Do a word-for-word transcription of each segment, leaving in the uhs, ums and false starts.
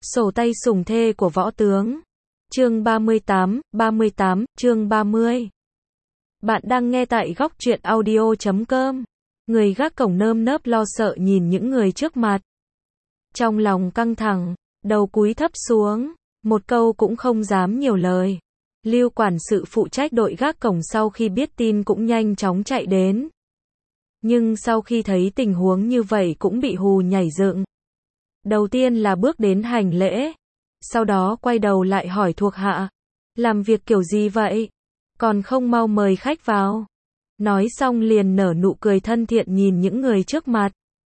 Sổ tay sủng thê của võ tướng. Chương ba mươi tám, ba mươi tám, chương ba mươi. Bạn đang nghe tại góc truyện audio chấm com. Người gác cổng nơm nớp lo sợ nhìn những người trước mặt. Trong lòng căng thẳng, đầu cúi thấp xuống, một câu cũng không dám nhiều lời. Lưu quản sự phụ trách đội gác cổng sau khi biết tin cũng nhanh chóng chạy đến. Nhưng sau khi thấy tình huống như vậy cũng bị hù nhảy dựng. Đầu tiên là bước đến hành lễ, sau đó quay đầu lại hỏi thuộc hạ, làm việc kiểu gì vậy? Còn không mau mời khách vào. Nói xong liền nở nụ cười thân thiện nhìn những người trước mặt.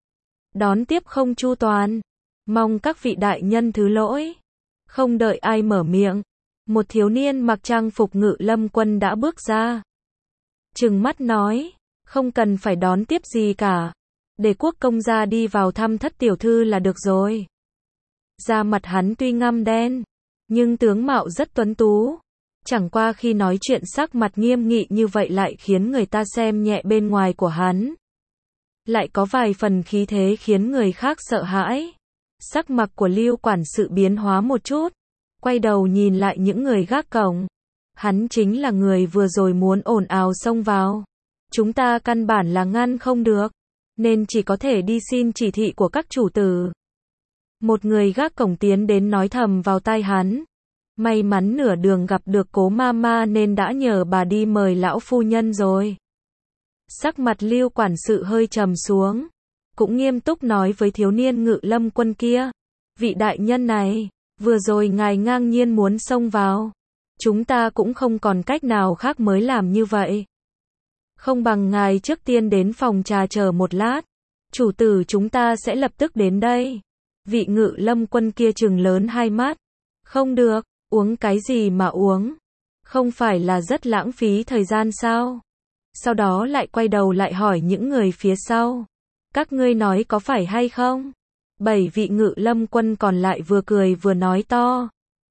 Đón tiếp không chu toàn, mong các vị đại nhân thứ lỗi. Không đợi ai mở miệng, một thiếu niên mặc trang phục Ngự Lâm quân đã bước ra. Trừng mắt nói, không cần phải đón tiếp gì cả. Để quốc công gia đi vào thăm thất tiểu thư là được rồi. Da mặt hắn tuy ngăm đen, nhưng tướng mạo rất tuấn tú. Chẳng qua khi nói chuyện sắc mặt nghiêm nghị như vậy lại khiến người ta xem nhẹ bên ngoài của hắn. Lại có vài phần khí thế khiến người khác sợ hãi. Sắc mặt của Lưu quản sự biến hóa một chút, quay đầu nhìn lại những người gác cổng. Hắn chính là người vừa rồi muốn ồn ào xông vào. Chúng ta căn bản là ngăn không được, nên chỉ có thể đi xin chỉ thị của các chủ tử. Một người gác cổng tiến đến nói thầm vào tai hắn. May mắn nửa đường gặp được Cố Mama nên đã nhờ bà đi mời lão phu nhân rồi. Sắc mặt Lưu quản sự hơi trầm xuống, cũng nghiêm túc nói với thiếu niên Ngự Lâm quân kia. Vị đại nhân này, vừa rồi ngài ngang nhiên muốn xông vào. Chúng ta cũng không còn cách nào khác mới làm như vậy. Không bằng ngài trước tiên đến phòng trà chờ một lát. Chủ tử chúng ta sẽ lập tức đến đây. Vị Ngự Lâm quân kia trừng lớn hai mắt. Không được, uống cái gì mà uống? Không phải là rất lãng phí thời gian sao? Sau đó lại quay đầu lại hỏi những người phía sau. Các ngươi nói có phải hay không? Bảy vị Ngự Lâm quân còn lại vừa cười vừa nói to.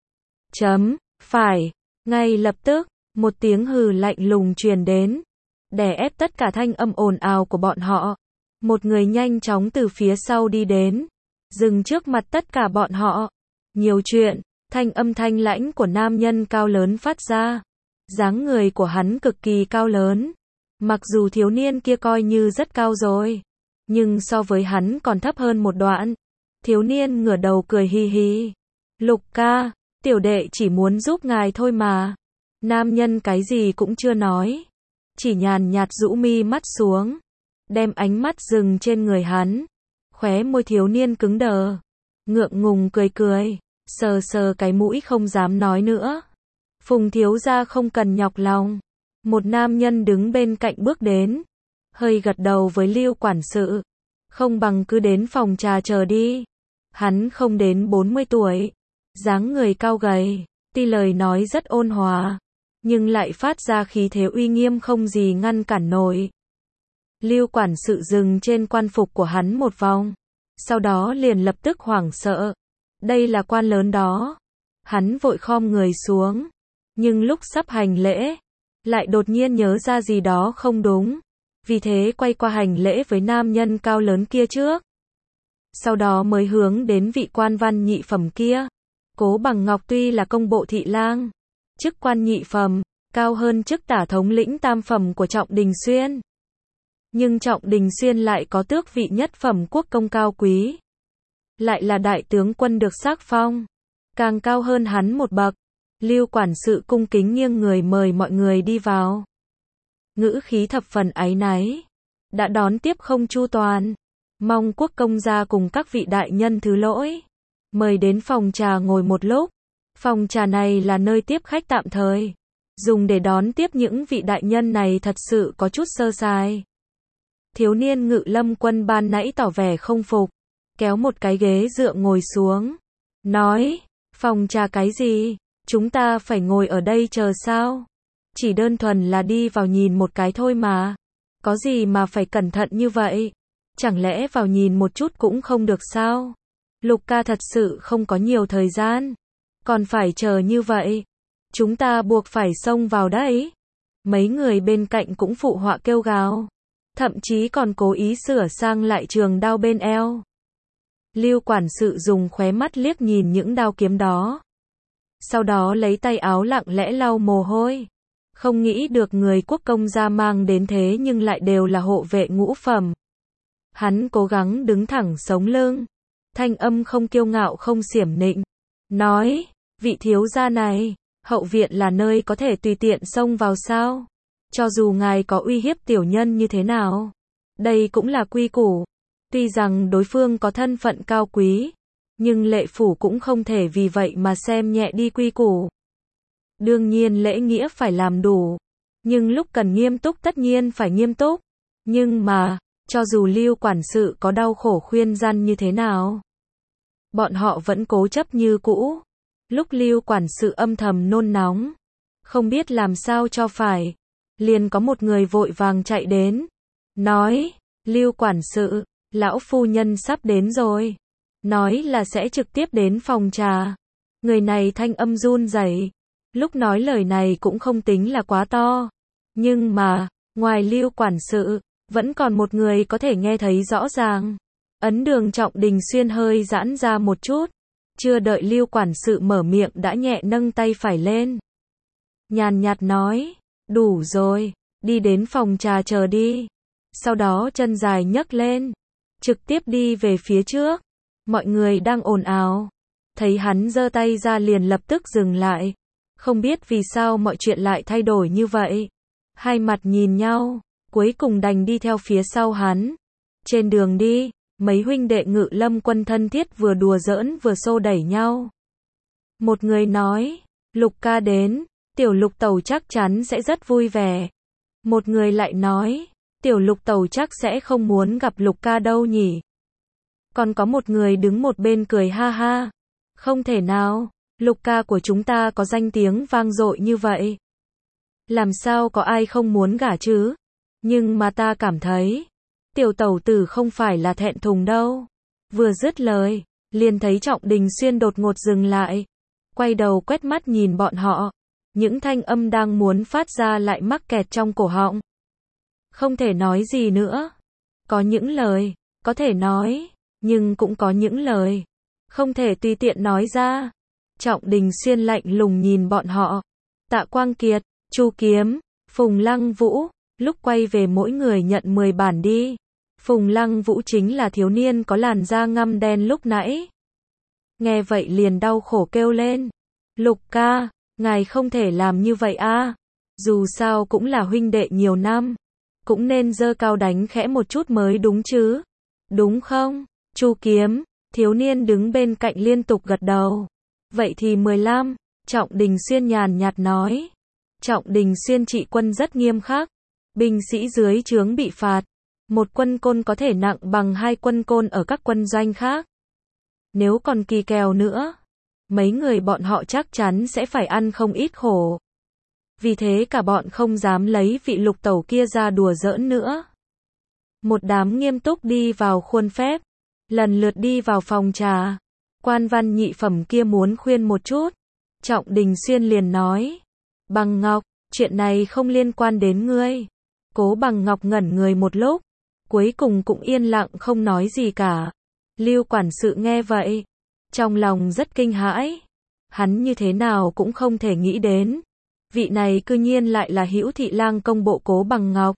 Chấm, phải. Ngay lập tức, một tiếng hừ lạnh lùng truyền đến, đè ép tất cả thanh âm ồn ào của bọn họ. Một người nhanh chóng từ phía sau đi đến, dừng trước mặt tất cả bọn họ. Nhiều chuyện, thanh âm thanh lãnh của nam nhân cao lớn phát ra. Dáng người của hắn cực kỳ cao lớn. Mặc dù thiếu niên kia coi như rất cao rồi, nhưng so với hắn còn thấp hơn một đoạn. Thiếu niên ngửa đầu cười hi hi. Lục ca, tiểu đệ chỉ muốn giúp ngài thôi mà. Nam nhân cái gì cũng chưa nói, chỉ nhàn nhạt rũ mi mắt xuống, đem ánh mắt dừng trên người hắn. Khóe môi thiếu niên cứng đờ, ngượng ngùng cười cười, sờ sờ cái mũi không dám nói nữa. Phùng thiếu gia không cần nhọc lòng. Một nam nhân đứng bên cạnh bước đến, hơi gật đầu với Lưu quản sự. Không bằng cứ đến phòng trà chờ đi. Hắn không đến bốn mươi tuổi, dáng người cao gầy, tuy lời nói rất ôn hòa, nhưng lại phát ra khí thế uy nghiêm không gì ngăn cản nổi. Lưu quản sự dừng trên quan phục của hắn một vòng, sau đó liền lập tức hoảng sợ. Đây là quan lớn đó. Hắn vội khom người xuống, nhưng lúc sắp hành lễ, lại đột nhiên nhớ ra gì đó không đúng, vì thế quay qua hành lễ với nam nhân cao lớn kia trước. Sau đó mới hướng đến vị quan văn nhị phẩm kia. Cố Bằng Ngọc tuy là công bộ thị lang, chức quan nhị phẩm, cao hơn chức tả thống lĩnh tam phẩm của Trọng Đình Xuyên. Nhưng Trọng Đình Xuyên lại có tước vị nhất phẩm quốc công cao quý. Lại là đại tướng quân được sắc phong, càng cao hơn hắn một bậc. Lưu quản sự cung kính nghiêng người mời mọi người đi vào. Ngữ khí thập phần áy náy. Đã đón tiếp không chu toàn. Mong quốc công gia cùng các vị đại nhân thứ lỗi. Mời đến phòng trà ngồi một lúc. Phòng trà này là nơi tiếp khách tạm thời, dùng để đón tiếp những vị đại nhân này thật sự có chút sơ sài. Thiếu niên Ngự Lâm quân ban nãy tỏ vẻ không phục, kéo một cái ghế dựa ngồi xuống. Nói, phòng trà cái gì? Chúng ta phải ngồi ở đây chờ sao? Chỉ đơn thuần là đi vào nhìn một cái thôi mà. Có gì mà phải cẩn thận như vậy? Chẳng lẽ vào nhìn một chút cũng không được sao? Lục ca thật sự không có nhiều thời gian, còn phải chờ như vậy. Chúng ta buộc phải xông vào đấy. Mấy người bên cạnh cũng phụ họa kêu gào, thậm chí còn cố ý sửa sang lại trường đao bên eo. Lưu quản sự dùng khóe mắt liếc nhìn những đao kiếm đó. Sau đó lấy tay áo lặng lẽ lau mồ hôi. Không nghĩ được người quốc công gia mang đến thế nhưng lại đều là hộ vệ ngũ phẩm. Hắn cố gắng đứng thẳng sống lưng. Thanh âm không kiêu ngạo không xiểm nịnh. Nói, vị thiếu gia này, hậu viện là nơi có thể tùy tiện xông vào sao? Cho dù ngài có uy hiếp tiểu nhân như thế nào. Đây cũng là quy củ. Tuy rằng đối phương có thân phận cao quý, nhưng lệ phủ cũng không thể vì vậy mà xem nhẹ đi quy củ. Đương nhiên lễ nghĩa phải làm đủ, nhưng lúc cần nghiêm túc tất nhiên phải nghiêm túc. Nhưng mà, cho dù Lưu quản sự có đau khổ khuyên răn như thế nào, bọn họ vẫn cố chấp như cũ. Lúc Lưu quản sự âm thầm nôn nóng, không biết làm sao cho phải, liền có một người vội vàng chạy đến, nói, Lưu quản sự, lão phu nhân sắp đến rồi. Nói là sẽ trực tiếp đến phòng trà. Người này thanh âm run rẩy, lúc nói lời này cũng không tính là quá to. Nhưng mà, ngoài Lưu quản sự, vẫn còn một người có thể nghe thấy rõ ràng. Ấn Đường Trọng Đình Xuyên hơi giãn ra một chút. Chưa đợi Lưu quản sự mở miệng đã nhẹ nâng tay phải lên. Nhàn nhạt nói, đủ rồi, đi đến phòng trà chờ đi. Sau đó chân dài nhấc lên, trực tiếp đi về phía trước. Mọi người đang ồn ào, thấy hắn giơ tay ra liền lập tức dừng lại. Không biết vì sao mọi chuyện lại thay đổi như vậy. Hai mặt nhìn nhau, cuối cùng đành đi theo phía sau hắn. Trên đường đi, mấy huynh đệ Ngự Lâm quân thân thiết vừa đùa giỡn vừa xô đẩy nhau. Một người nói, Lục ca đến, tiểu Lục tẩu chắc chắn sẽ rất vui vẻ. Một người lại nói, tiểu Lục tẩu chắc sẽ không muốn gặp Lục ca đâu nhỉ. Còn có một người đứng một bên cười ha ha. Không thể nào, Lục ca của chúng ta có danh tiếng vang dội như vậy. Làm sao có ai không muốn gả chứ? Nhưng mà ta cảm thấy, tiểu tẩu tử không phải là thẹn thùng đâu. Vừa dứt lời, liền thấy Trọng Đình Xuyên đột ngột dừng lại. Quay đầu quét mắt nhìn bọn họ. Những thanh âm đang muốn phát ra lại mắc kẹt trong cổ họng. Không thể nói gì nữa. Có những lời, có thể nói. Nhưng cũng có những lời không thể tùy tiện nói ra. Trọng Đình Xuyên lạnh lùng nhìn bọn họ. Tạ Quang Kiệt, Chu Kiếm, Phùng Lăng Vũ, lúc quay về mỗi người nhận mười bản đi. Phùng Lăng Vũ chính là thiếu niên có làn da ngăm đen lúc nãy. Nghe vậy liền đau khổ kêu lên. Lục ca, ngài không thể làm như vậy a. Dù sao cũng là huynh đệ nhiều năm, cũng nên giơ cao đánh khẽ một chút mới đúng chứ. Đúng không? Chu Kiếm, thiếu niên đứng bên cạnh liên tục gật đầu. Vậy thì mười lăm, Trọng Đình Xuyên nhàn nhạt nói. Trọng Đình Xuyên trị quân rất nghiêm khắc. Binh sĩ dưới trướng bị phạt. Một quân côn có thể nặng bằng hai quân côn ở các quân doanh khác. Nếu còn kỳ kèo nữa, mấy người bọn họ chắc chắn sẽ phải ăn không ít khổ. Vì thế cả bọn không dám lấy vị Lục tẩu kia ra đùa giỡn nữa. Một đám nghiêm túc đi vào khuôn phép. Lần lượt đi vào phòng trà. Quan văn nhị phẩm kia muốn khuyên một chút. Trọng Đình Xuyên liền nói. Bằng Ngọc, chuyện này không liên quan đến ngươi. Cố Bằng Ngọc ngẩn người một lúc. Cuối cùng cũng yên lặng không nói gì cả. Lưu quản sự nghe vậy. Trong lòng rất kinh hãi. Hắn như thế nào cũng không thể nghĩ đến. Vị này cư nhiên lại là Hữu Thị Lang công bộ Cố Bằng Ngọc.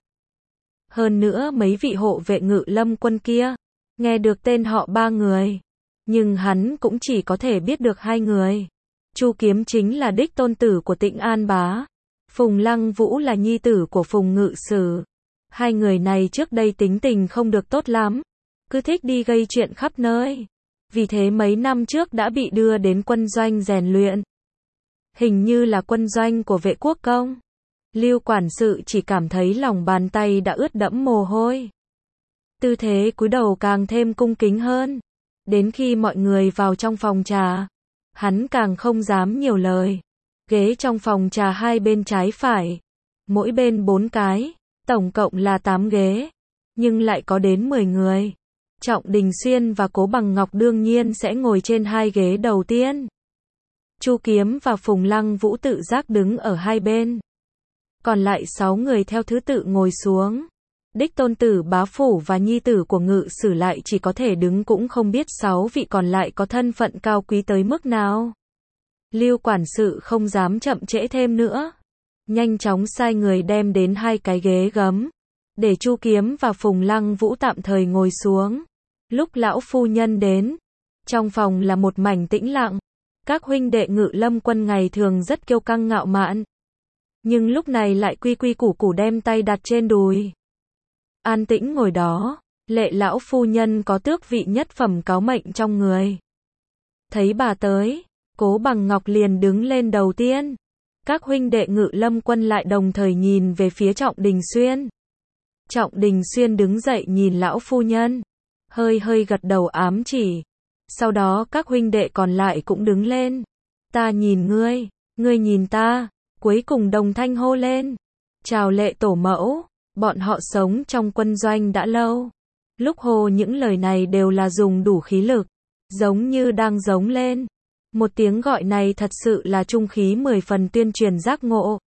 Hơn nữa mấy vị hộ vệ Ngự Lâm quân kia. Nghe được tên họ ba người. Nhưng hắn cũng chỉ có thể biết được hai người. Chu Kiếm chính là đích tôn tử của Tịnh An Bá. Phùng Lăng Vũ là nhi tử của Phùng Ngự Sử. Hai người này trước đây tính tình không được tốt lắm. Cứ thích đi gây chuyện khắp nơi. Vì thế mấy năm trước đã bị đưa đến quân doanh rèn luyện. Hình như là quân doanh của vệ quốc công. Lưu quản sự chỉ cảm thấy lòng bàn tay đã ướt đẫm mồ hôi. Tư thế cúi đầu càng thêm cung kính hơn. Đến khi mọi người vào trong phòng trà, hắn càng không dám nhiều lời. Ghế trong phòng trà hai bên trái phải, mỗi bên bốn cái, tổng cộng là tám ghế, nhưng lại có đến mười người. Trọng Đình Xuyên và Cố Bằng Ngọc đương nhiên sẽ ngồi trên hai ghế đầu tiên. Chu Kiếm và Phùng Lăng Vũ tự giác đứng ở hai bên. Còn lại sáu người theo thứ tự ngồi xuống. đích tôn tử bá phủ và nhi tử của ngự sử lại chỉ có thể đứng cũng không biết sáu vị còn lại có thân phận cao quý tới mức nào. Lưu quản sự không dám chậm trễ thêm nữa. Nhanh chóng sai người đem đến hai cái ghế gấm, để Chu Kiếm và Phùng Lăng Vũ tạm thời ngồi xuống. Lúc lão phu nhân đến, trong phòng là một mảnh tĩnh lặng. Các huynh đệ Ngự Lâm Quân ngày thường rất kiêu căng ngạo mạn, nhưng lúc này lại quy quy củ củ đem tay đặt trên đùi. An tĩnh ngồi đó, Lệ lão phu nhân có tước vị nhất phẩm cáo mệnh trong người. Thấy bà tới, Cố Bằng Ngọc liền đứng lên đầu tiên. Các huynh đệ Ngự Lâm Quân lại đồng thời nhìn về phía Trọng Đình Xuyên. Trọng Đình Xuyên đứng dậy nhìn lão phu nhân, hơi hơi gật đầu ám chỉ. Sau đó các huynh đệ còn lại cũng đứng lên. Ta nhìn ngươi, ngươi nhìn ta, cuối cùng đồng thanh hô lên. Chào Lệ tổ mẫu, bọn họ sống trong quân doanh đã lâu. Lúc hô những lời này đều là dùng đủ khí lực, giống như đang giống lên. Một tiếng gọi này thật sự là trung khí mười phần tuyên truyền giác ngộ.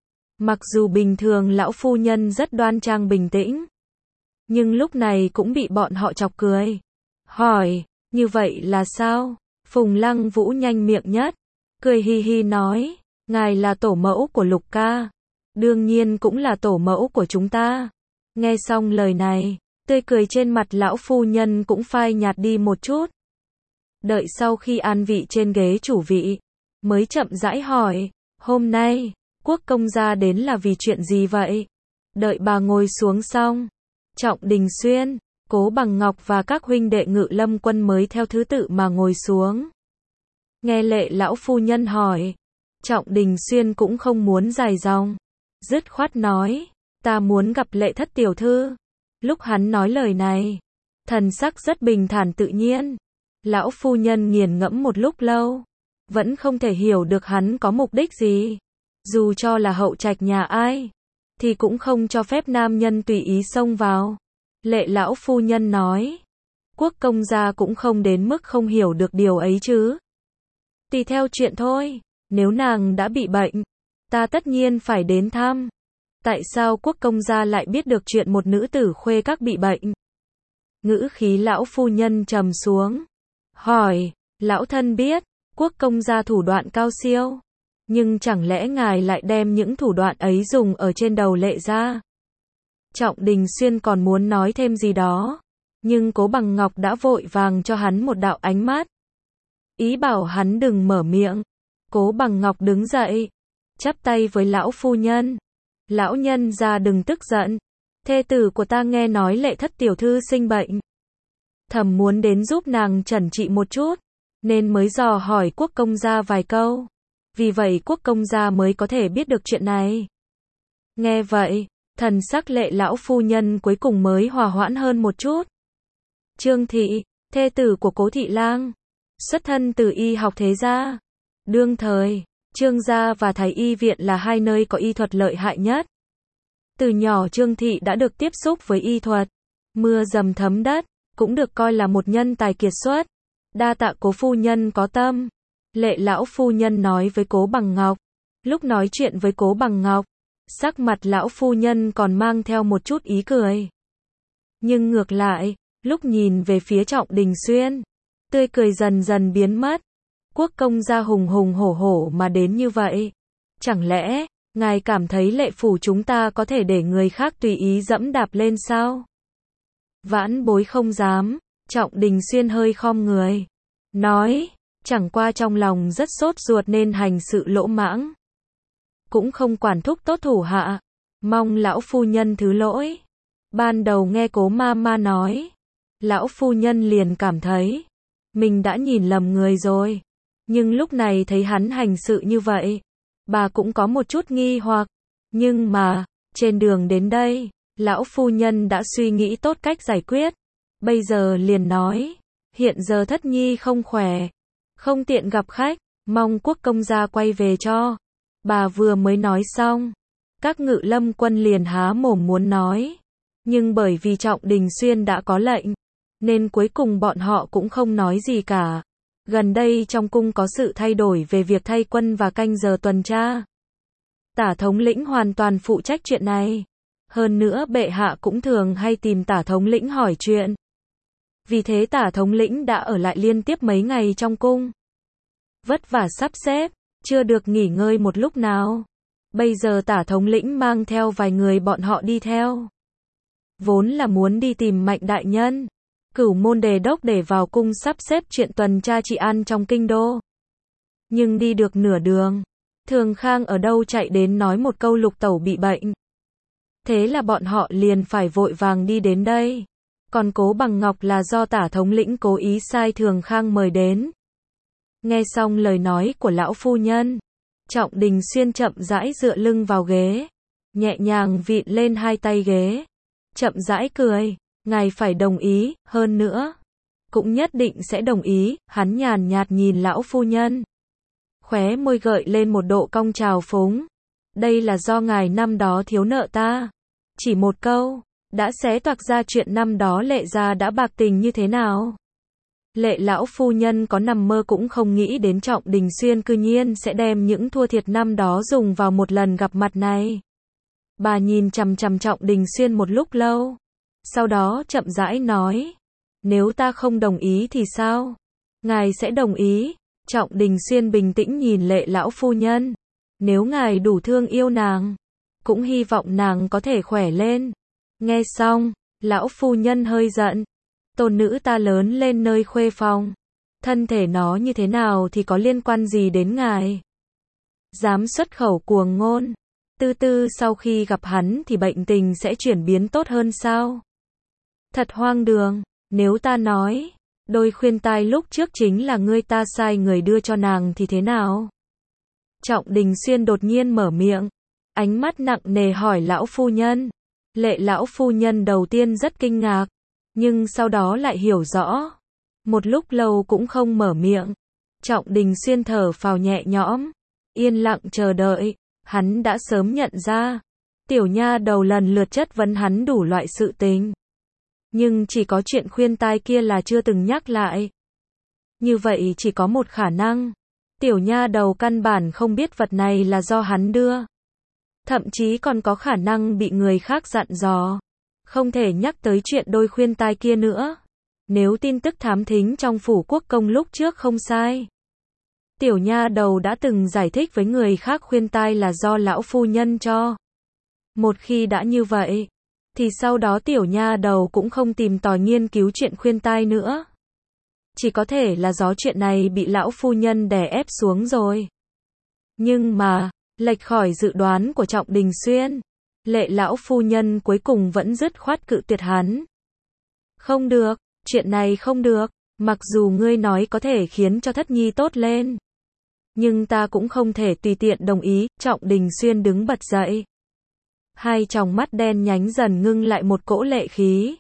Mặc dù bình thường lão phu nhân rất đoan trang bình tĩnh, nhưng lúc này cũng bị bọn họ chọc cười. Hỏi, như vậy là sao? Phùng Lăng Vũ nhanh miệng nhất, cười hi hi nói, ngài là tổ mẫu của Lục ca, đương nhiên cũng là tổ mẫu của chúng ta. Nghe xong lời này, tươi cười trên mặt lão phu nhân cũng phai nhạt đi một chút. Đợi sau khi an vị trên ghế chủ vị, mới chậm rãi hỏi, hôm nay, Quốc công gia đến là vì chuyện gì vậy? Đợi bà ngồi xuống xong, Trọng Đình Xuyên, Cố Bằng Ngọc và các huynh đệ Ngự Lâm Quân mới theo thứ tự mà ngồi xuống. Nghe Lệ lão phu nhân hỏi, Trọng Đình Xuyên cũng không muốn dài dòng, dứt khoát nói, ta muốn gặp Lệ thất tiểu thư. Lúc hắn nói lời này, thần sắc rất bình thản tự nhiên. Lão phu nhân nghiền ngẫm một lúc lâu, vẫn không thể hiểu được hắn có mục đích gì. Dù cho là hậu trạch nhà ai, thì cũng không cho phép nam nhân tùy ý xông vào. Lệ lão phu nhân nói, Quốc công gia cũng không đến mức không hiểu được điều ấy chứ. Tùy theo chuyện thôi, nếu nàng đã bị bệnh, ta tất nhiên phải đến thăm. Tại sao Quốc công gia lại biết được chuyện một nữ tử khuê các bị bệnh? Ngữ khí lão phu nhân trầm xuống, hỏi, lão thân biết, Quốc công gia thủ đoạn cao siêu, nhưng chẳng lẽ ngài lại đem những thủ đoạn ấy dùng ở trên đầu Lệ gia? Trọng Đình Xuyên còn muốn nói thêm gì đó, nhưng Cố Bằng Ngọc đã vội vàng cho hắn một đạo ánh mắt, ý bảo hắn đừng mở miệng. Cố Bằng Ngọc đứng dậy, chắp tay với lão phu nhân. Lão nhân gia đừng tức giận, thê tử của ta nghe nói Lệ thất tiểu thư sinh bệnh, thầm muốn đến giúp nàng chẩn trị một chút, nên mới dò hỏi Quốc công gia vài câu. Vì vậy Quốc công gia mới có thể biết được chuyện này. Nghe vậy, thần sắc Lệ lão phu nhân cuối cùng mới hòa hoãn hơn một chút. Trương thị, thê tử của Cố thị lang, xuất thân từ y học thế gia. Đương thời, Trương gia và Thái y viện là hai nơi có y thuật lợi hại nhất. Từ nhỏ Trương thị đã được tiếp xúc với y thuật, mưa dầm thấm đất, cũng được coi là một nhân tài kiệt xuất. Đa tạ Cố phu nhân có tâm. Lệ lão phu nhân nói với Cố Bằng Ngọc. Lúc nói chuyện với Cố Bằng Ngọc, sắc mặt lão phu nhân còn mang theo một chút ý cười. Nhưng ngược lại, lúc nhìn về phía Trọng Đình Xuyên, tươi cười dần dần biến mất. Quốc công gia hùng hùng hổ hổ mà đến như vậy, chẳng lẽ ngài cảm thấy Lệ phủ chúng ta có thể để người khác tùy ý dẫm đạp lên sao? Vãn bối không dám. Trọng Đình Xuyên hơi khom người, nói, chẳng qua trong lòng rất sốt ruột nên hành sự lỗ mãng, cũng không quản thúc tốt thủ hạ, mong lão phu nhân thứ lỗi. Ban đầu nghe Cố ma ma nói, lão phu nhân liền cảm thấy mình đã nhìn lầm người rồi, nhưng lúc này thấy hắn hành sự như vậy, bà cũng có một chút nghi hoặc. Nhưng mà, trên đường đến đây, lão phu nhân đã suy nghĩ tốt cách giải quyết. Bây giờ liền nói, hiện giờ thất nhi không khỏe, không tiện gặp khách, mong Quốc công gia quay về cho. Bà vừa mới nói xong, các Ngự Lâm Quân liền há mồm muốn nói, nhưng bởi vì Trọng Đình Xuyên đã có lệnh, nên cuối cùng bọn họ cũng không nói gì cả. Gần đây trong cung có sự thay đổi về việc thay quân và canh giờ tuần tra. Tả thống lĩnh hoàn toàn phụ trách chuyện này. Hơn nữa bệ hạ cũng thường hay tìm Tả thống lĩnh hỏi chuyện. Vì thế Tả thống lĩnh đã ở lại liên tiếp mấy ngày trong cung. Vất vả sắp xếp, chưa được nghỉ ngơi một lúc nào. Bây giờ Tả thống lĩnh mang theo vài người bọn họ đi theo. Vốn là muốn đi tìm Mạnh đại nhân, Cửu môn đề đốc để vào cung sắp xếp chuyện tuần tra trị an trong kinh đô. Nhưng đi được nửa đường, Thường Khang ở đâu chạy đến nói một câu Lục tẩu bị bệnh. Thế là bọn họ liền phải vội vàng đi đến đây. Còn Cố Bằng Ngọc là do Tả thống lĩnh cố ý sai Thường Khang mời đến. Nghe xong lời nói của lão phu nhân, Trọng Đình Xuyên chậm rãi dựa lưng vào ghế, nhẹ nhàng vịn lên hai tay ghế, chậm rãi cười, ngài phải đồng ý, hơn nữa, cũng nhất định sẽ đồng ý, hắn nhàn nhạt nhìn lão phu nhân. Khóe môi gợi lên một độ cong trào phúng. Đây là do ngài năm đó thiếu nợ ta. Chỉ một câu, đã xé toạc ra chuyện năm đó Lệ gia đã bạc tình như thế nào. Lệ lão phu nhân có nằm mơ cũng không nghĩ đến Trọng Đình Xuyên cư nhiên sẽ đem những thua thiệt năm đó dùng vào một lần gặp mặt này. Bà nhìn chằm chằm Trọng Đình Xuyên một lúc lâu, sau đó chậm rãi nói, nếu ta không đồng ý thì sao? Ngài sẽ đồng ý. Trọng Đình Xuyên bình tĩnh nhìn Lệ lão phu nhân, nếu ngài đủ thương yêu nàng, cũng hy vọng nàng có thể khỏe lên. Nghe xong, lão phu nhân hơi giận, tôn nữ ta lớn lên nơi khuê phòng, thân thể nó như thế nào thì có liên quan gì đến ngài? Dám xuất khẩu cuồng ngôn, Tư Tư sau khi gặp hắn thì bệnh tình sẽ chuyển biến tốt hơn sao? Thật hoang đường, nếu ta nói, đôi khuyên tai lúc trước chính là ngươi ta sai người đưa cho nàng thì thế nào? Trọng Đình Xuyên đột nhiên mở miệng, ánh mắt nặng nề hỏi lão phu nhân. Lệ lão phu nhân đầu tiên rất kinh ngạc, nhưng sau đó lại hiểu rõ. Một lúc lâu cũng không mở miệng. Trọng Đình Xuyên thở phào nhẹ nhõm, yên lặng chờ đợi. Hắn đã sớm nhận ra, tiểu nha đầu lần lượt chất vấn hắn đủ loại sự tình. Nhưng chỉ có chuyện khuyên tai kia là chưa từng nhắc lại. Như vậy chỉ có một khả năng, tiểu nha đầu căn bản không biết vật này là do hắn đưa. Thậm chí còn có khả năng bị người khác dặn dò, không thể nhắc tới chuyện đôi khuyên tai kia nữa. Nếu tin tức thám thính trong phủ quốc công lúc trước không sai, tiểu nha đầu đã từng giải thích với người khác khuyên tai là do lão phu nhân cho. Một khi đã như vậy, thì sau đó tiểu nha đầu cũng không tìm tòi nghiên cứu chuyện khuyên tai nữa. Chỉ có thể là do chuyện này bị lão phu nhân đè ép xuống rồi. Nhưng mà, lệch khỏi dự đoán của Trọng Đình Xuyên, Lệ lão phu nhân cuối cùng vẫn dứt khoát cự tuyệt hắn. Không được, chuyện này không được, mặc dù ngươi nói có thể khiến cho Thất Nhi tốt lên, nhưng ta cũng không thể tùy tiện đồng ý. Trọng Đình Xuyên đứng bật dậy, hai tròng mắt đen nhánh dần ngưng lại một cỗ lệ khí.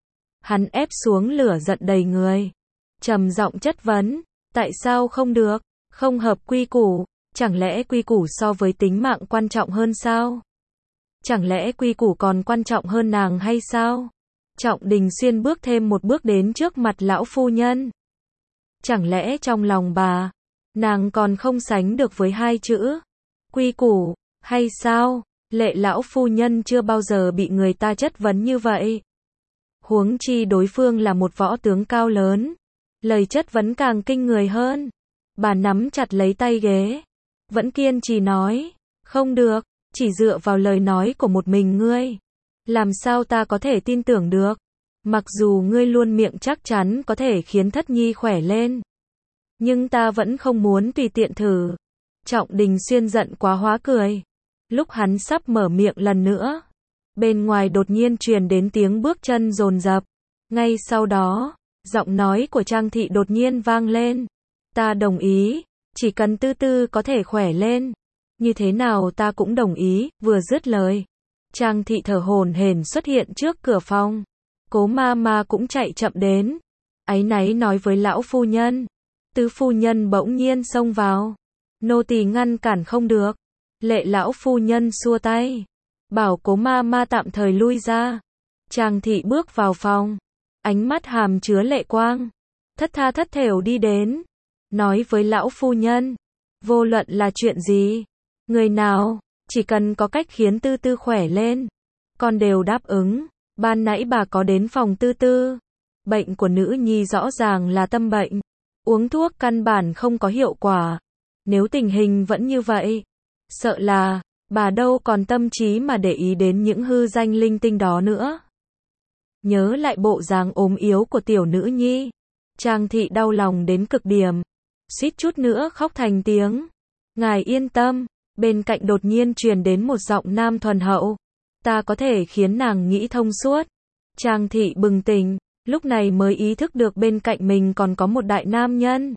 Hắn ép xuống lửa giận đầy người, trầm giọng chất vấn, tại sao không được, không hợp quy củ, chẳng lẽ quy củ so với tính mạng quan trọng hơn sao? Chẳng lẽ quy củ còn quan trọng hơn nàng hay sao? Trọng Đình Xuyên bước thêm một bước đến trước mặt lão phu nhân. Chẳng lẽ trong lòng bà, nàng còn không sánh được với hai chữ quy củ, hay sao? Lệ lão phu nhân chưa bao giờ bị người ta chất vấn như vậy. Huống chi đối phương là một võ tướng cao lớn, lời chất vấn càng kinh người hơn. Bà nắm chặt lấy tay ghế, vẫn kiên trì nói, không được, chỉ dựa vào lời nói của một mình ngươi, làm sao ta có thể tin tưởng được? Mặc dù ngươi luôn miệng chắc chắn có thể khiến Thất Nhi khỏe lên, nhưng ta vẫn không muốn tùy tiện thử. Trọng Đình Xuyên giận quá hóa cười. Lúc hắn sắp mở miệng lần nữa, bên ngoài đột nhiên truyền đến tiếng bước chân dồn dập. Ngay sau đó, giọng nói của Trang Thị đột nhiên vang lên. Ta đồng ý, chỉ cần Tư Tư có thể khỏe lên, như thế nào ta cũng đồng ý. Vừa dứt lời, Trang Thị thở hổn hển xuất hiện trước cửa phòng. Cố ma ma cũng chạy chậm đến, áy náy nói với lão phu nhân. Tứ phu nhân bỗng nhiên xông vào, nô tỳ ngăn cản không được. Lệ lão phu nhân xua tay, bảo cố ma ma tạm thời lui ra. Trang Thị bước vào phòng, ánh mắt hàm chứa lệ quang, thất tha thất thểu đi đến, nói với lão phu nhân, vô luận là chuyện gì, người nào, chỉ cần có cách khiến Tư Tư khỏe lên, con đều đáp ứng. Ban nãy bà có đến phòng Tư Tư. Bệnh của nữ nhi rõ ràng là tâm bệnh. Uống thuốc căn bản không có hiệu quả. Nếu tình hình vẫn như vậy, sợ là, bà đâu còn tâm trí mà để ý đến những hư danh linh tinh đó nữa. Nhớ lại bộ dáng ốm yếu của tiểu nữ nhi, Trang Thị đau lòng đến cực điểm, suýt chút nữa khóc thành tiếng. Ngài yên tâm, bên cạnh đột nhiên truyền đến một giọng nam thuần hậu. Ta có thể khiến nàng nghĩ thông suốt. Trang Thị bừng tỉnh, lúc này mới ý thức được bên cạnh mình còn có một đại nam nhân.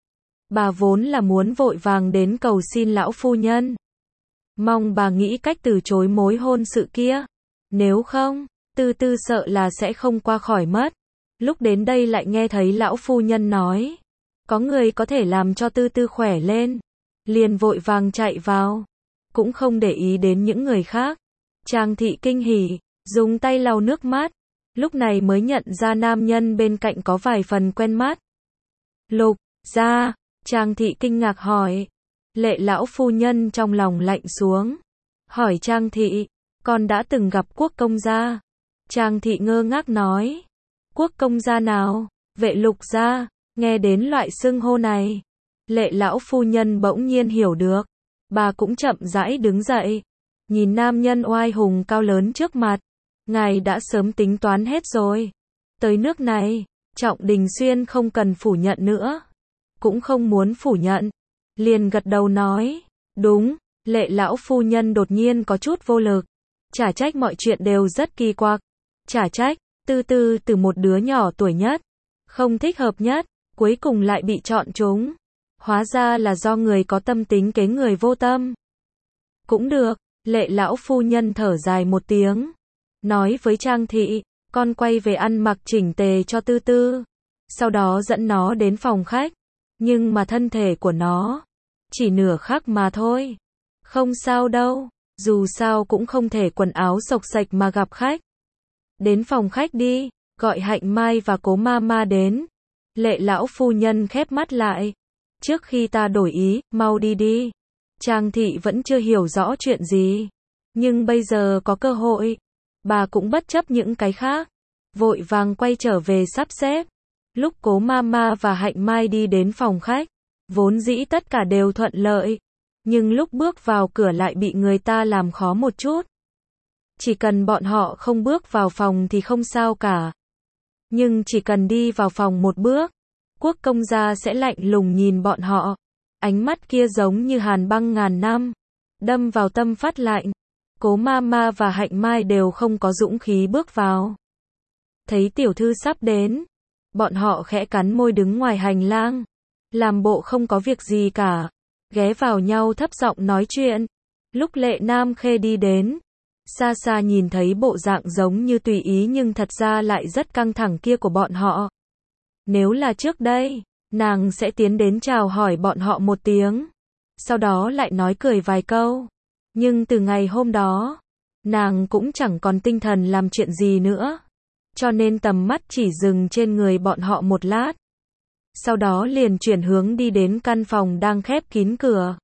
Bà vốn là muốn vội vàng đến cầu xin lão phu nhân. Mong bà nghĩ cách từ chối mối hôn sự kia. Nếu không, Tư Tư sợ là sẽ không qua khỏi mất. Lúc đến đây lại nghe thấy lão phu nhân nói, có người có thể làm cho Tư Tư khỏe lên. Liền vội vàng chạy vào, cũng không để ý đến những người khác. Trang Thị kinh hỉ, dùng tay lau nước mắt, lúc này mới nhận ra nam nhân bên cạnh có vài phần quen mắt. Lục gia, Trang Thị kinh ngạc hỏi. Lệ lão phu nhân trong lòng lạnh xuống, hỏi Trang Thị, con đã từng gặp Quốc công gia? Trang Thị ngơ ngác nói, Quốc công gia nào? Vệ Lục gia. Nghe đến loại xưng hô này, Lệ lão phu nhân bỗng nhiên hiểu được. Bà cũng chậm rãi đứng dậy, nhìn nam nhân oai hùng cao lớn trước mặt. Ngài đã sớm tính toán hết rồi. Tới nước này, Trọng Đình Xuyên không cần phủ nhận nữa, cũng không muốn phủ nhận, liền gật đầu nói, đúng. Lệ lão phu nhân đột nhiên có chút vô lực, chả trách mọi chuyện đều rất kỳ quặc, chả trách Tư Tư từ một đứa nhỏ tuổi nhất, không thích hợp nhất, cuối cùng lại bị chọn chúng. Hóa ra là do người có tâm tính kế người vô tâm. Cũng được, Lệ lão phu nhân thở dài một tiếng, nói với Trang Thị, con quay về ăn mặc chỉnh tề cho Tư Tư, sau đó dẫn nó đến phòng khách. Nhưng mà thân thể của nó chỉ nửa khắc mà thôi. Không sao đâu, dù sao cũng không thể quần áo xộc xệch mà gặp khách. Đến phòng khách đi, gọi Hạnh Mai và Cố Mama đến. Lệ lão phu nhân khép mắt lại. Trước khi ta đổi ý, mau đi đi. Trang Thị vẫn chưa hiểu rõ chuyện gì, nhưng bây giờ có cơ hội, bà cũng bất chấp những cái khác, vội vàng quay trở về sắp xếp. Lúc Cố Mama và Hạnh Mai đi đến phòng khách, vốn dĩ tất cả đều thuận lợi, nhưng lúc bước vào cửa lại bị người ta làm khó một chút. Chỉ cần bọn họ không bước vào phòng thì không sao cả, nhưng chỉ cần đi vào phòng một bước, Quốc công gia sẽ lạnh lùng nhìn bọn họ. Ánh mắt kia giống như hàn băng ngàn năm, đâm vào tâm phát lạnh. Cố Mama và Hạnh Mai đều không có dũng khí bước vào. Thấy tiểu thư sắp đến, bọn họ khẽ cắn môi đứng ngoài hành lang, làm bộ không có việc gì cả, ghé vào nhau thấp giọng nói chuyện. Lúc Lệ Nam Khê đi đến, xa xa nhìn thấy bộ dạng giống như tùy ý nhưng thật ra lại rất căng thẳng kia của bọn họ. Nếu là trước đây, nàng sẽ tiến đến chào hỏi bọn họ một tiếng, sau đó lại nói cười vài câu. Nhưng từ ngày hôm đó, nàng cũng chẳng còn tinh thần làm chuyện gì nữa, cho nên tầm mắt chỉ dừng trên người bọn họ một lát. Sau đó liền chuyển hướng đi đến căn phòng đang khép kín cửa.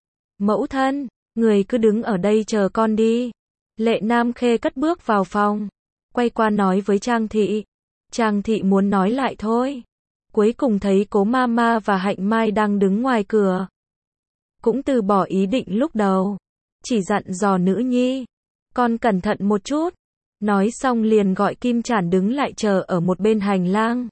Mẫu thân, người cứ đứng ở đây chờ con đi. Lệ Nam Khê cất bước vào phòng, quay qua nói với Trang Thị. Trang Thị muốn nói lại thôi, cuối cùng thấy Cố Mama và Hạnh Mai đang đứng ngoài cửa, cũng từ bỏ ý định lúc đầu, chỉ dặn dò nữ nhi, con cẩn thận một chút. Nói xong liền gọi Kim Chản đứng lại chờ ở một bên hành lang.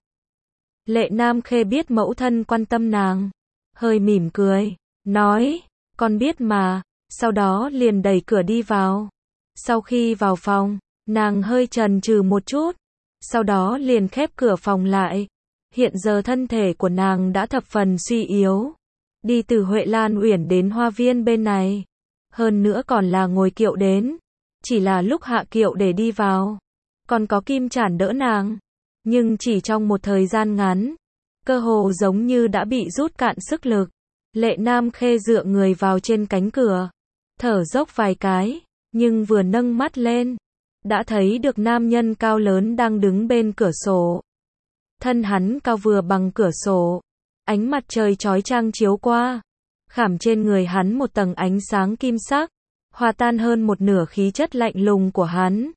Lệ Nam Khê biết mẫu thân quan tâm nàng, hơi mỉm cười, nói, con biết mà, sau đó liền đẩy cửa đi vào. Sau khi vào phòng, nàng hơi chần chừ một chút, sau đó liền khép cửa phòng lại. Hiện giờ thân thể của nàng đã thập phần suy yếu, đi từ Huệ Lan Uyển đến hoa viên bên này, hơn nữa còn là ngồi kiệu đến, chỉ là lúc hạ kiệu để đi vào, còn có Kim Chản đỡ nàng, nhưng chỉ trong một thời gian ngắn, cơ hồ giống như đã bị rút cạn sức lực. Lệ Nam Khê dựa người vào trên cánh cửa, thở dốc vài cái, nhưng vừa nâng mắt lên, đã thấy được nam nhân cao lớn đang đứng bên cửa sổ. Thân hắn cao vừa bằng cửa sổ, ánh mặt trời chói chang chiếu qua, khảm trên người hắn một tầng ánh sáng kim sắc, hòa tan hơn một nửa khí chất lạnh lùng của hắn.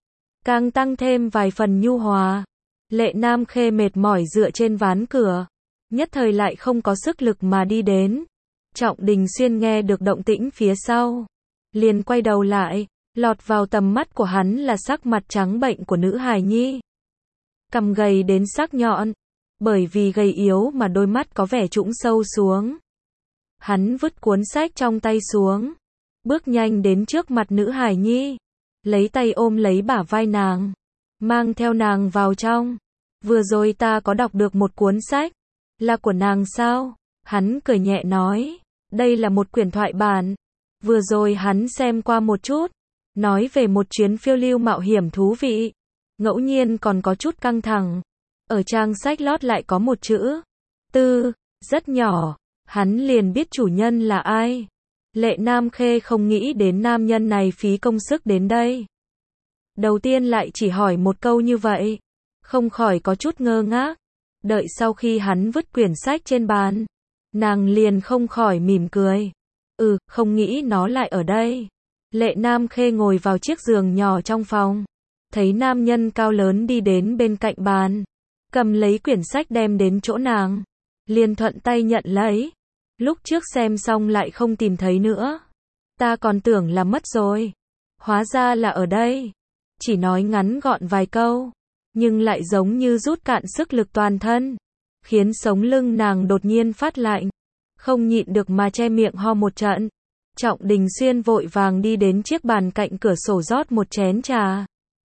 càng tăng thêm vài phần nhu hòa. Lệ Nam Khê mệt mỏi dựa trên ván cửa, nhất thời lại không có sức lực mà đi đến. Trọng Đình Xuyên nghe được động tĩnh phía sau, liền quay đầu lại, lọt vào tầm mắt của hắn là sắc mặt trắng bệnh của nữ hài nhi. Cằm gầy đến sắc nhọn, bởi vì gầy yếu mà đôi mắt có vẻ trũng sâu xuống. Hắn vứt cuốn sách trong tay xuống, bước nhanh đến trước mặt nữ hài nhi, lấy tay ôm lấy bả vai nàng, mang theo nàng vào trong. Vừa rồi ta có đọc được một cuốn sách, là của nàng sao? Hắn cười nhẹ nói, đây là một quyển thoại bản. Vừa rồi hắn xem qua một chút, nói về một chuyến phiêu lưu mạo hiểm thú vị, ngẫu nhiên còn có chút căng thẳng. Ở trang sách lót lại có một chữ tư, rất nhỏ, hắn liền biết chủ nhân là ai. Lệ Nam Khê không nghĩ đến nam nhân này phí công sức đến đây. Đầu tiên lại chỉ hỏi một câu như vậy, không khỏi có chút ngơ ngác. Đợi sau khi hắn vứt quyển sách trên bàn, nàng liền không khỏi mỉm cười. Ừ, không nghĩ nó lại ở đây. Lệ Nam Khê ngồi vào chiếc giường nhỏ trong phòng, thấy nam nhân cao lớn đi đến bên cạnh bàn, cầm lấy quyển sách đem đến chỗ nàng, liền thuận tay nhận lấy. Lúc trước xem xong lại không tìm thấy nữa, ta còn tưởng là mất rồi, hóa ra là ở đây. Chỉ nói ngắn gọn vài câu, nhưng lại giống như rút cạn sức lực toàn thân, khiến sống lưng nàng đột nhiên phát lạnh, không nhịn được mà che miệng ho một trận. Trọng Đình Xuyên vội vàng đi đến chiếc bàn cạnh cửa sổ rót một chén trà.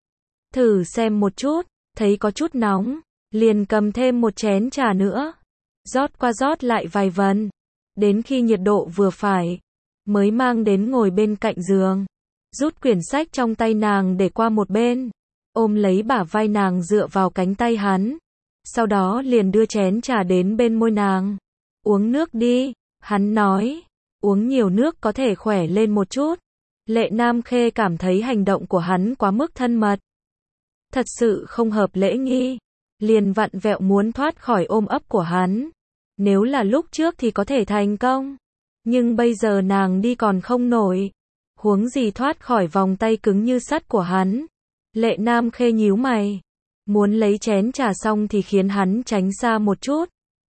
Thử xem một chút, thấy có chút nóng, liền cầm thêm một chén trà nữa, rót qua rót lại vài vần, đến khi nhiệt độ vừa phải, mới mang đến ngồi bên cạnh giường, rút quyển sách trong tay nàng để qua một bên, ôm lấy bả vai nàng dựa vào cánh tay hắn, sau đó liền đưa chén trà đến bên môi nàng. Uống nước đi, hắn nói, uống nhiều nước có thể khỏe lên một chút. Lệ Nam Khê cảm thấy hành động của hắn quá mức thân mật, thật sự không hợp lễ nghi, liền vặn vẹo muốn thoát khỏi ôm ấp của hắn. Nếu là lúc trước thì có thể thành công, nhưng bây giờ nàng đi còn không nổi, huống gì thoát khỏi vòng tay cứng như sắt của hắn. Lệ Nam Khê nhíu mày, muốn lấy chén trà xong thì khiến hắn tránh xa một chút.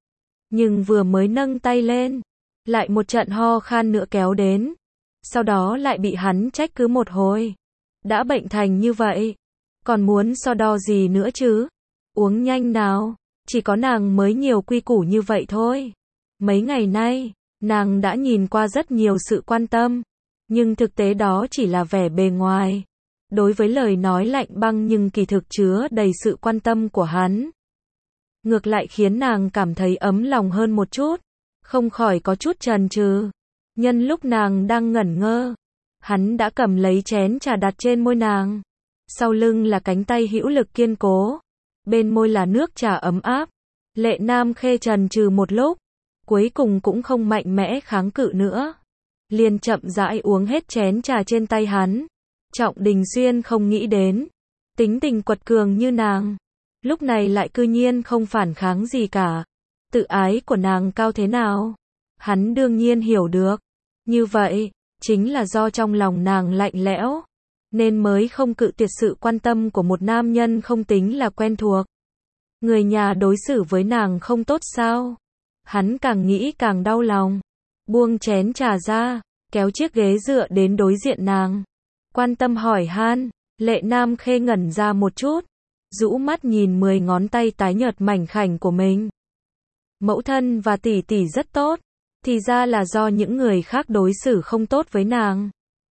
Nhưng vừa mới nâng tay lên, lại một trận ho khan nữa kéo đến, sau đó lại bị hắn trách cứ một hồi. Đã bệnh thành như vậy, còn muốn so đo gì nữa chứ? Uống nhanh nào, chỉ có nàng mới nhiều quy củ như vậy thôi. Mấy ngày nay, nàng đã nhìn qua rất nhiều sự quan tâm, nhưng thực tế đó chỉ là vẻ bề ngoài. Đối với lời nói lạnh băng nhưng kỳ thực chứa đầy sự quan tâm của hắn, ngược lại khiến nàng cảm thấy ấm lòng hơn một chút, không khỏi có chút chần chừ. Nhân lúc nàng đang ngẩn ngơ, hắn đã cầm lấy chén trà đặt trên môi nàng. Sau lưng là cánh tay hữu lực kiên cố, bên môi là nước trà ấm áp. Lệ Nam Khê chần chừ một lúc, cuối cùng cũng không mạnh mẽ kháng cự nữa, liền chậm rãi uống hết chén trà trên tay hắn. Trọng Đình Xuyên không nghĩ đến, tính tình quật cường như nàng, lúc này lại cư nhiên không phản kháng gì cả. Tự ái của nàng cao thế nào, hắn đương nhiên hiểu được. Như vậy, chính là do trong lòng nàng lạnh lẽo, nên mới không cự tuyệt sự quan tâm của một nam nhân không tính là quen thuộc. Người nhà đối xử với nàng không tốt sao? Hắn càng nghĩ càng đau lòng, buông chén trà ra, kéo chiếc ghế dựa đến đối diện nàng, quan tâm hỏi han. Lệ Nam Khê ngẩn ra một chút, rũ mắt nhìn mười ngón tay tái nhợt mảnh khảnh của mình. Mẫu thân và tỷ tỷ rất tốt, thì ra là do những người khác đối xử không tốt với nàng.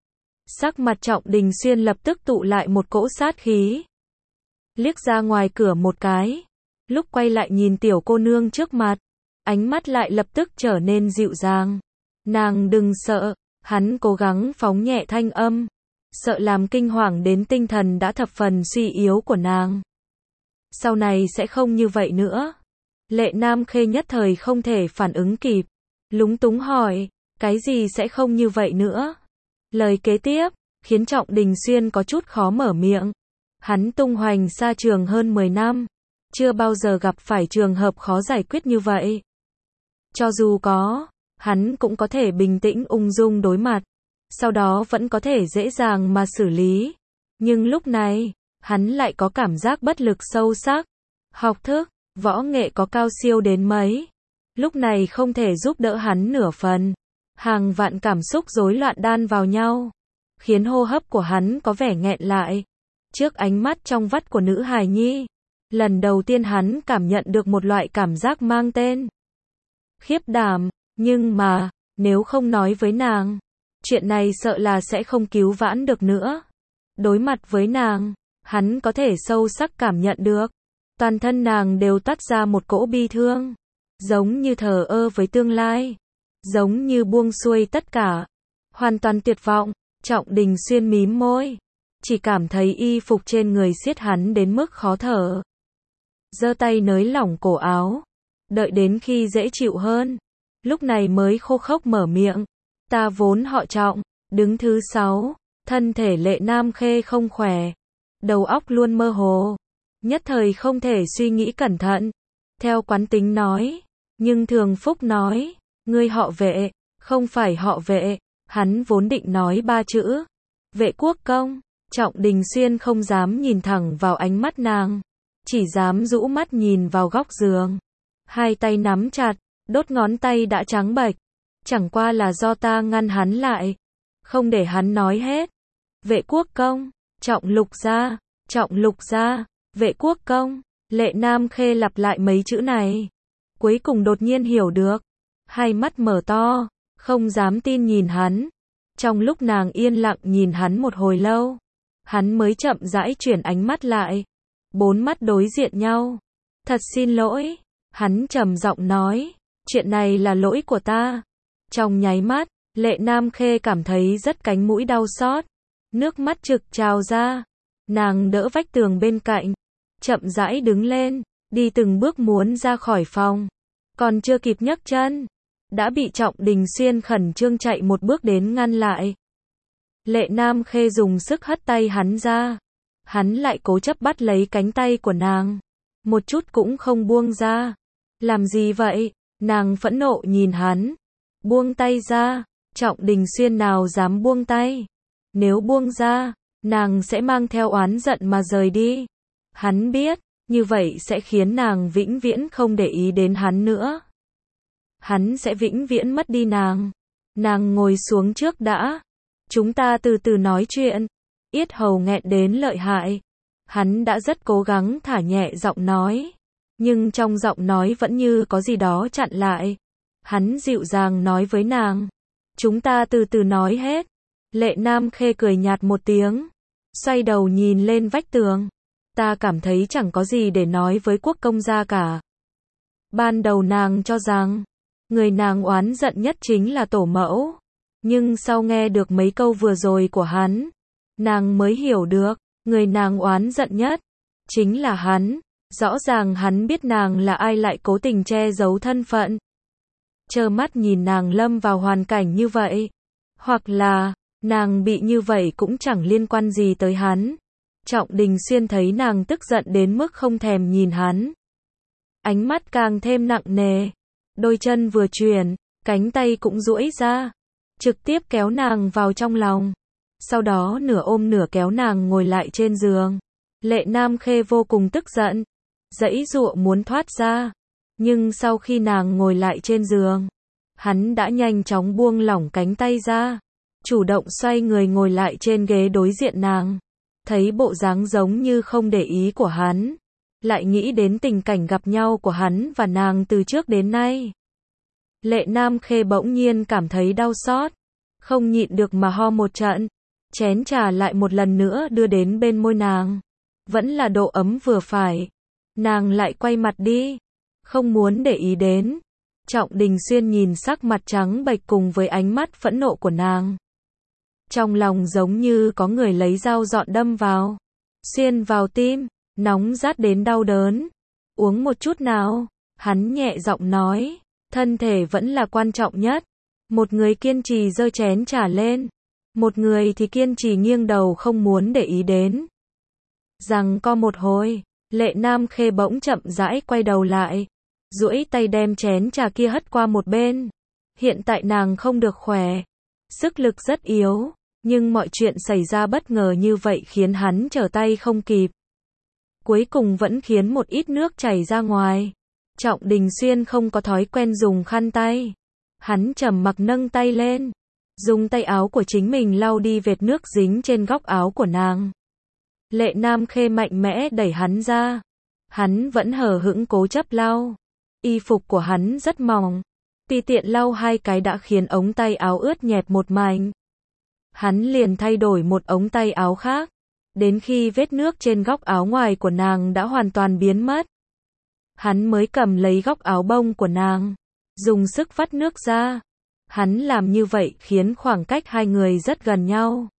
Sắc mặt Trọng Đình Xuyên lập tức tụ lại một cỗ sát khí. Liếc ra ngoài cửa một cái, lúc quay lại nhìn tiểu cô nương trước mặt, ánh mắt lại lập tức trở nên dịu dàng. Nàng đừng sợ, hắn cố gắng phóng nhẹ thanh âm, sợ làm kinh hoàng đến tinh thần đã thập phần suy yếu của nàng. Sau này sẽ không như vậy nữa. Lệ Nam Khê nhất thời không thể phản ứng kịp, lúng túng hỏi, cái gì sẽ không như vậy nữa? Lời kế tiếp khiến Trọng Đình Xuyên có chút khó mở miệng. Hắn tung hoành xa trường hơn mười năm, chưa bao giờ gặp phải trường hợp khó giải quyết như vậy. Cho dù có, hắn cũng có thể bình tĩnh ung dung đối mặt, sau đó vẫn có thể dễ dàng mà xử lý. Nhưng lúc này, hắn lại có cảm giác bất lực sâu sắc. Học thức, võ nghệ có cao siêu đến mấy, lúc này không thể giúp đỡ hắn nửa phần. Hàng vạn cảm xúc rối loạn đan vào nhau, khiến hô hấp của hắn có vẻ nghẹn lại. Trước ánh mắt trong vắt của nữ hài nhi, lần đầu tiên hắn cảm nhận được một loại cảm giác mang tên khiếp đảm, nhưng mà, nếu không nói với nàng, chuyện này sợ là sẽ không cứu vãn được nữa. Đối mặt với nàng, hắn có thể sâu sắc cảm nhận được, toàn thân nàng đều toát ra một cỗ bi thương, giống như thờ ơ với tương lai, giống như buông xuôi tất cả, hoàn toàn tuyệt vọng. Trọng Đình Xuyên mím môi, chỉ cảm thấy y phục trên người siết hắn đến mức khó thở. Giơ tay nới lỏng cổ áo, đợi đến khi dễ chịu hơn, lúc này mới khô khốc mở miệng. Ta vốn họ Trọng. Đứng thứ sáu, thân thể Lệ Nam Khê không khỏe, đầu óc luôn mơ hồ, nhất thời không thể suy nghĩ cẩn thận. Theo quán tính nói, nhưng Thường Phúc nói, ngươi họ Vệ, không phải họ Vệ. Hắn vốn định nói ba chữ, Vệ quốc công. Trọng Đình Xuyên không dám nhìn thẳng vào ánh mắt nàng, chỉ dám rũ mắt nhìn vào góc giường. Hai tay nắm chặt, đốt ngón tay đã trắng bệch. Chẳng qua là do ta ngăn hắn lại, không để hắn nói hết. Vệ quốc công, Trọng Lục gia, Trọng Lục gia, Vệ quốc công. Lệ Nam Khê lặp lại mấy chữ này, cuối cùng đột nhiên hiểu được, hai mắt mở to, không dám tin nhìn hắn. Trong lúc nàng yên lặng nhìn hắn một hồi lâu, hắn mới chậm rãi chuyển ánh mắt lại. Bốn mắt đối diện nhau. Thật xin lỗi, hắn trầm giọng nói, chuyện này là lỗi của ta. Trong nháy mắt, Lệ Nam Khê cảm thấy rất cánh mũi đau xót, nước mắt trực trào ra. Nàng đỡ vách tường bên cạnh, chậm rãi đứng lên, đi từng bước muốn ra khỏi phòng. Còn chưa kịp nhấc chân, đã bị Trọng Đình Xuyên khẩn trương chạy một bước đến ngăn lại. Lệ Nam Khê dùng sức hất tay hắn ra, hắn lại cố chấp bắt lấy cánh tay của nàng, một chút cũng không buông ra. Làm gì vậy? Nàng phẫn nộ nhìn hắn. Buông tay ra. Trọng Đình Xuyên nào dám buông tay. Nếu buông ra, nàng sẽ mang theo oán giận mà rời đi. Hắn biết, như vậy sẽ khiến nàng vĩnh viễn không để ý đến hắn nữa. Hắn sẽ vĩnh viễn mất đi nàng. Nàng ngồi xuống trước đã. Chúng ta từ từ nói chuyện. Yết hầu nghẹn đến lợi hại. Hắn đã rất cố gắng thả nhẹ giọng nói, nhưng trong giọng nói vẫn như có gì đó chặn lại. Hắn dịu dàng nói với nàng, chúng ta từ từ nói hết. Lệ Nam Khê cười nhạt một tiếng, xoay đầu nhìn lên vách tường. Ta cảm thấy chẳng có gì để nói với quốc công gia cả. Ban đầu nàng cho rằng, người nàng oán giận nhất chính là tổ mẫu. Nhưng sau nghe được mấy câu vừa rồi của hắn, nàng mới hiểu được, người nàng oán giận nhất chính là hắn. Rõ ràng hắn biết nàng là ai lại cố tình che giấu thân phận, trơ mắt nhìn nàng lâm vào hoàn cảnh như vậy. Hoặc là, nàng bị như vậy cũng chẳng liên quan gì tới hắn. Trọng Đình Xuyên thấy nàng tức giận đến mức không thèm nhìn hắn, ánh mắt càng thêm nặng nề. Đôi chân vừa chuyển, cánh tay cũng duỗi ra, trực tiếp kéo nàng vào trong lòng. Sau đó nửa ôm nửa kéo nàng ngồi lại trên giường. Lệ Nam Khê vô cùng tức giận, giãy giụa muốn thoát ra. Nhưng sau khi nàng ngồi lại trên giường, hắn đã nhanh chóng buông lỏng cánh tay ra, chủ động xoay người ngồi lại trên ghế đối diện nàng. Thấy bộ dáng giống như không để ý của hắn, lại nghĩ đến tình cảnh gặp nhau của hắn và nàng từ trước đến nay. Lệ Nam Khê bỗng nhiên cảm thấy đau xót, không nhịn được mà ho một trận. Chén trà lại một lần nữa đưa đến bên môi nàng, vẫn là độ ấm vừa phải. Nàng lại quay mặt đi, không muốn để ý đến. Trọng Đình Xuyên nhìn sắc mặt trắng bệch cùng với ánh mắt phẫn nộ của nàng, trong lòng giống như có người lấy dao dọn đâm vào, xuyên vào tim, nóng rát đến đau đớn. Uống một chút nào, hắn nhẹ giọng nói, thân thể vẫn là quan trọng nhất. Một người kiên trì giơ chén trà lên, một người thì kiên trì nghiêng đầu không muốn để ý đến. Rằng co một hồi, Lệ Nam Khê bỗng chậm rãi quay đầu lại, duỗi tay đem chén trà kia hất qua một bên. Hiện tại nàng không được khỏe, sức lực rất yếu, Nhưng mọi chuyện xảy ra bất ngờ như vậy khiến hắn trở tay không kịp. Cuối cùng vẫn khiến một ít nước chảy ra ngoài. Trọng Đình Xuyên không có thói quen dùng khăn tay. Hắn trầm mặc nâng tay lên, dùng tay áo của chính mình lau đi vệt nước dính trên góc áo của nàng. Lệ Nam Khê mạnh mẽ đẩy hắn ra. Hắn vẫn hờ hững cố chấp lau. Y phục của hắn rất mỏng. Tùy tiện lau hai cái đã khiến ống tay áo ướt nhẹp một mảnh. Hắn liền thay đổi một ống tay áo khác. Đến khi vết nước trên góc áo ngoài của nàng đã hoàn toàn biến mất, hắn mới cầm lấy góc áo bông của nàng, dùng sức vắt nước ra. Hắn làm như vậy khiến khoảng cách hai người rất gần nhau.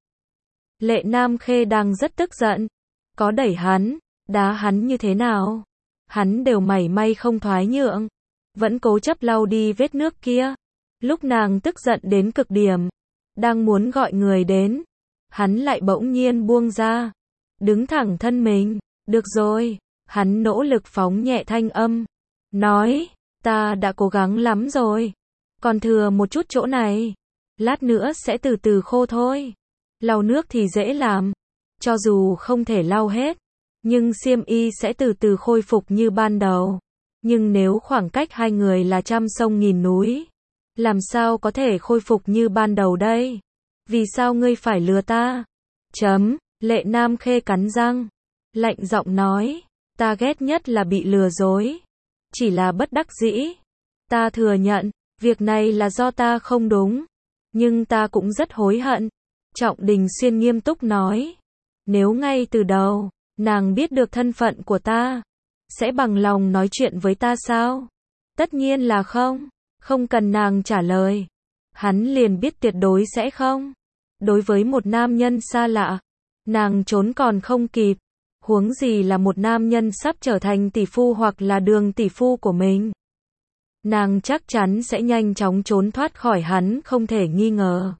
Lệ Nam Khê đang rất tức giận. Có đẩy hắn, đá hắn như thế nào, hắn đều mảy may không thoái nhượng. Vẫn cố chấp lau đi vết nước kia. Lúc nàng tức giận đến cực điểm, đang muốn gọi người đến, hắn lại bỗng nhiên buông ra, đứng thẳng thân mình. Được rồi, hắn nỗ lực phóng nhẹ thanh âm, nói, ta đã cố gắng lắm rồi, còn thừa một chút chỗ này, lát nữa sẽ từ từ khô thôi. Lau nước thì dễ làm, cho dù không thể lau hết, nhưng xiêm y sẽ từ từ khôi phục như ban đầu. Nhưng nếu khoảng cách hai người là trăm sông nghìn núi, làm sao có thể khôi phục như ban đầu đây? Vì sao ngươi phải lừa ta? Chấm, Lệ Nam Khê cắn răng, lạnh giọng nói, ta ghét nhất là bị lừa dối. Chỉ là bất đắc dĩ. Ta thừa nhận, việc này là do ta không đúng. Nhưng ta cũng rất hối hận. Trọng Đình Xuyên nghiêm túc nói, nếu ngay từ đầu, nàng biết được thân phận của ta, sẽ bằng lòng nói chuyện với ta sao? Tất nhiên là không. Không cần nàng trả lời. Hắn liền biết tuyệt đối sẽ không. Đối với một nam nhân xa lạ, nàng trốn còn không kịp. Huống gì là một nam nhân sắp trở thành tỷ phu hoặc là đường tỷ phu của mình. Nàng chắc chắn sẽ nhanh chóng trốn thoát khỏi hắn không thể nghi ngờ.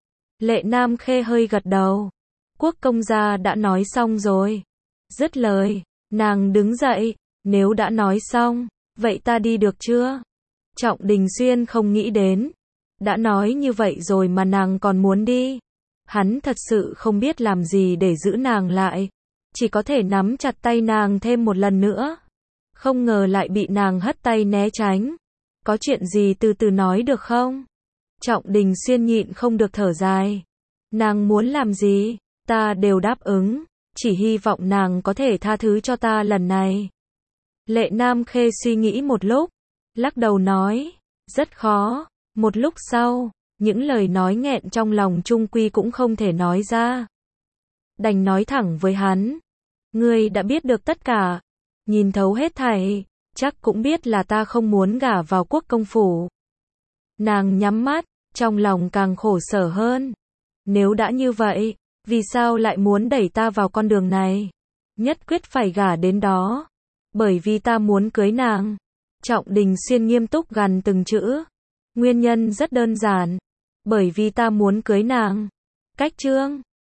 Lệ Nam Khê hơi gật đầu. Quốc công gia đã nói xong rồi. Dứt lời, nàng đứng dậy. Nếu đã nói xong, vậy ta đi được chưa? Trọng Đình Xuyên không nghĩ đến. Đã nói như vậy rồi mà nàng còn muốn đi. Hắn thật sự không biết làm gì để giữ nàng lại. Chỉ có thể nắm chặt tay nàng thêm một lần nữa. Không ngờ lại bị nàng hất tay né tránh. Có chuyện gì từ từ nói được không? Trọng Đình Xuyên nhịn không được thở dài. Nàng muốn làm gì, ta đều đáp ứng. Chỉ hy vọng nàng có thể tha thứ cho ta lần này. Lệ Nam Khê suy nghĩ một lúc, lắc đầu nói, rất khó. Một lúc sau, những lời nói nghẹn trong lòng chung quy cũng không thể nói ra. Đành nói thẳng với hắn, ngươi đã biết được tất cả, nhìn thấu hết thảy, chắc cũng biết là ta không muốn gả vào Quốc công phủ. Nàng nhắm mắt, trong lòng càng khổ sở hơn. Nếu đã như vậy, vì sao lại muốn đẩy ta vào con đường này? Nhất quyết phải gả đến đó. Bởi vì ta muốn cưới nàng. Trọng Đình Xuyên nghiêm túc gằn từng chữ. Nguyên nhân rất đơn giản. Bởi vì ta muốn cưới nàng. Cách chương